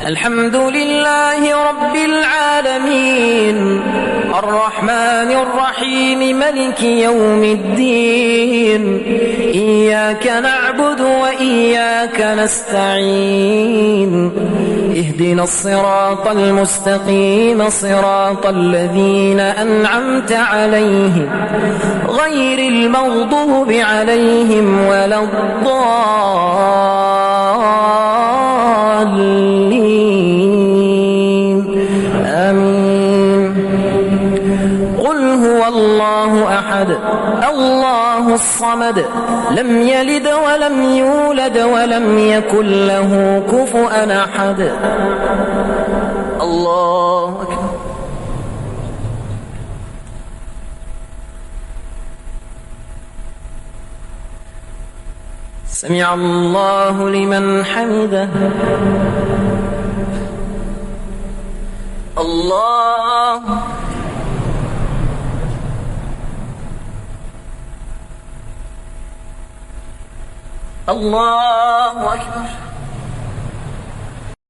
الحمد لله رب العالمين الرحمن الرحيم ملك يوم الدين إياك نعبد وإياك نستعين اهدنا الصراط المستقيم صراط الذين أنعمت عليهم غير المغضوب عليهم ولا الضالين آمين. قل هو الله أحد الله الصمد لم يلد ولم يولد ولم يكن له كفؤا أحد. الله أكبر. سمع الله لمن حمده. الله الله أكبر.